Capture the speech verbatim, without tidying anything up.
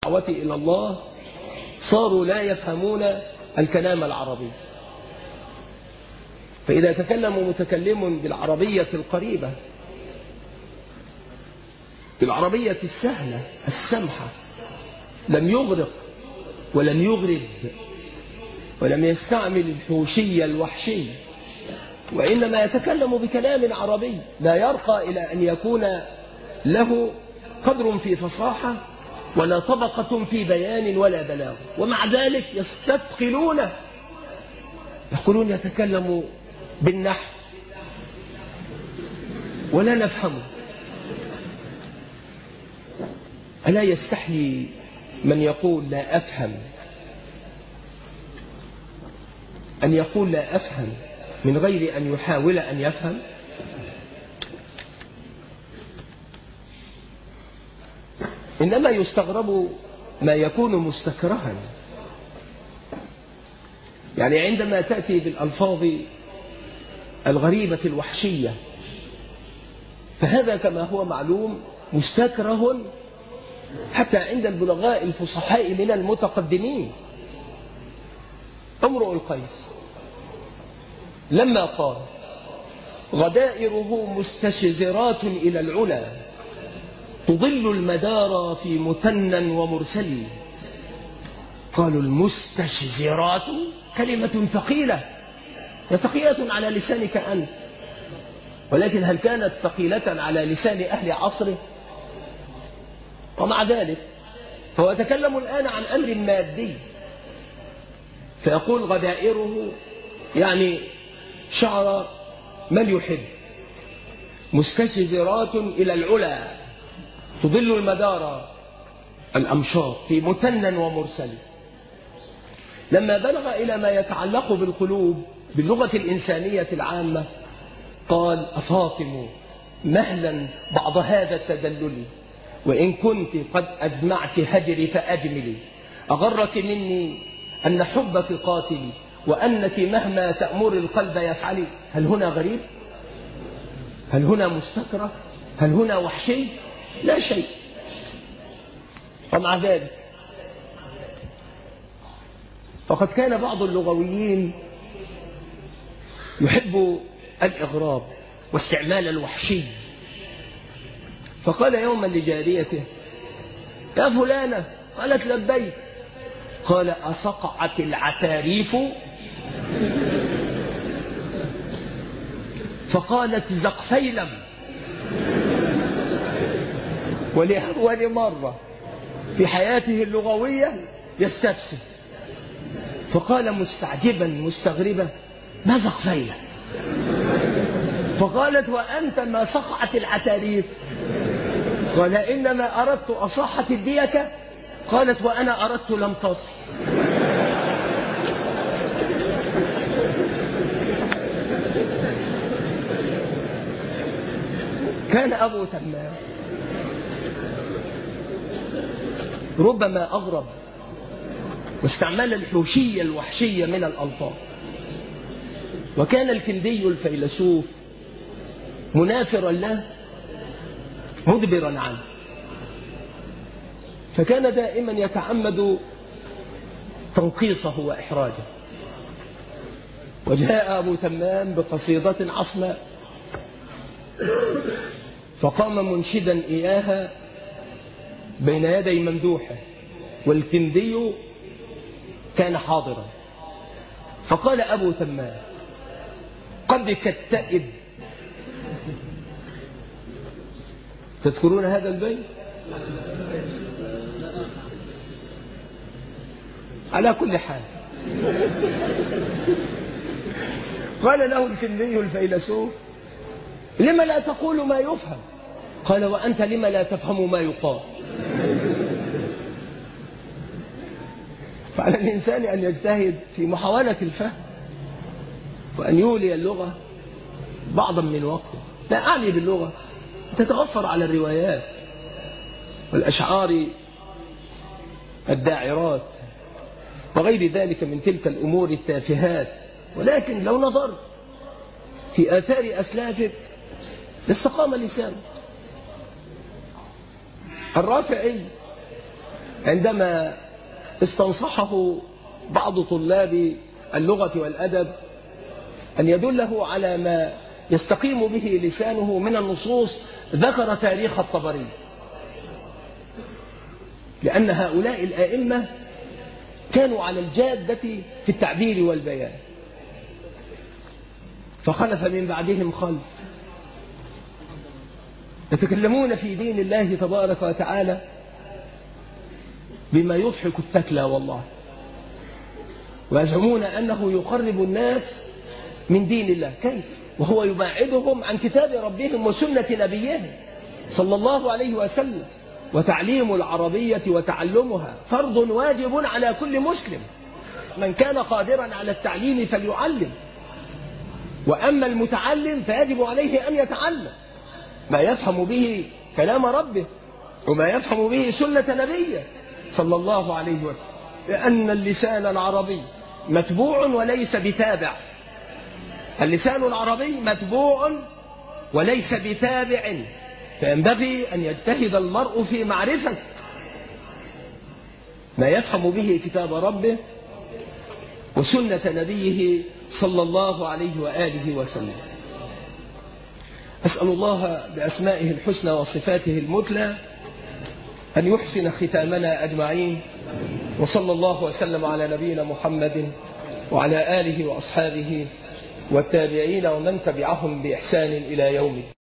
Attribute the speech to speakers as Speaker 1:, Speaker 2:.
Speaker 1: الدعوة إلى الله صاروا لا يفهمون الكلام العربي. فإذا تكلم متكلم بالعربية القريبة، بالعربية السهلة السمحة، لم يغرق ولم يغرب ولم يستعمل الحوشي الوحشي، وإنما يتكلم بكلام عربي لا يرقى إلى أن يكون له قدر في فصاحة ولا طبقة في بيان ولا بلاغ، ومع ذلك يستثقلونه، يقولون يتكلم بالنحو ولا نفهمه. ألا يستحيي من يقول لا أفهم أن يقول لا أفهم من غير أن يحاول أن يفهم؟ إنما يستغرب ما يكون مستكرها، يعني عندما تأتي بالألفاظ الغريبة الوحشية فهذا كما هو معلوم مستكره حتى عند البلغاء الفصحاء من المتقدمين. امرؤ القيس لما قال غدائره مستشزرات إلى العلا تضل المدار في مثنى ومرسل، قالوا المستشزرات كلمة ثقيلة، ثقيلة على لسانك أنت، ولكن هل كانت ثقيلة على لسان أهل عصره؟ ومع ذلك فهو يتكلم الآن عن أمر مادي، فيقول غدائره يعني شعر من يحب، مستشزرات إلى العلا تضل المدار الأمشاط في مثنى ومرسل. لما بلغ إلى ما يتعلق بالقلوب باللغة الإنسانية العامة قال أفاطم مهلا بعض هذا التدلل، وإن كنت قد أزمعت هجري فأجملي، أغرك مني أن حبك قاتلي وأنك مهما تأمر القلب يفعلي. هل هنا غريب؟ هل هنا مستكره؟ هل هنا وحشي؟ لا شيء. ومع ذلك فقد كان بعض اللغويين يحب الإغراب واستعمال الوحشي، فقال يوما لجاريته يا فلانة، قالت لبيك، قال أصقعت العتاريف؟ فقالت زقفيلم. ولأول مرة في حياته اللغوية يستفسر، فقال مستعجبا مستغربا ما زقفيلم؟ فقالت وأنت ما صقعت العتاريف؟ قال إنما أردت أصحت الديكة. قالت وأنا أردت لم تصح. كان أبو تمام ربما أغرب واستعمل الحوشية الوحشية من الألفاظ، وكان الكندي الفيلسوف منافرا له مدبرا عنه، فكان دائما يتعمد تنقيصه وإحراجه. وجاء أبو تمام بقصيدة عصماء فقام منشدا إياها بين يدي ممدوحه، والكندي كان حاضرا، فقال أبو تمام قد كالتئب. تذكرون هذا البيت؟ على كل حال قال له الكندي الفيلسوف لما لا تقول ما يفهم؟ قال وأنت لما لا تفهم ما يقال؟ فعلى الإنسان أن يجتهد في محاولة الفهم وأن يولي اللغة بعضا من وقته. لا أعني باللغة تتغفر على الروايات والأشعار الداعرات وغير ذلك من تلك الأمور التافهات، ولكن لو نظر في آثار أسلافك لاستقام لسانه. الرافعي عندما استنصحه بعض طلاب اللغة والأدب أن يدله على ما يستقيم به لسانه من النصوص، ذكر تاريخ الطبري، لأن هؤلاء الآئمة كانوا على الجادة في التعبير والبيان، فخلف من بعدهم خلف يتكلمون في دين الله تبارك وتعالى بما يضحك الثكلى والله، ويزعمون أنه يقرب الناس من دين الله. كيف وهو يبعدهم عن كتاب ربهم وسنة نبيهم صلى الله عليه وسلم؟ وتعليم العربية وتعلمها فرض واجب على كل مسلم، من كان قادرا على التعليم فليعلم، وأما المتعلم فيجب عليه أن يتعلم ما يفهم به كلام ربه وما يفهم به سنة نبيه صلى الله عليه وسلم، لأن اللسان العربي متبوع وليس بتابع. اللسان العربي متبوع وليس بتابع، فينبغي أن يجتهد المرء في معرفة ما يفهم به كتاب ربه وسنة نبيه صلى الله عليه وآله وسلم. أسأل الله بأسمائه الحسنى وصفاته المثلى أن يحسن ختامنا أجمعين، وصلى الله وسلم على نبينا محمد وعلى آله وأصحابه والتابعين ومن تبعهم بإحسان إلى يوم الدين.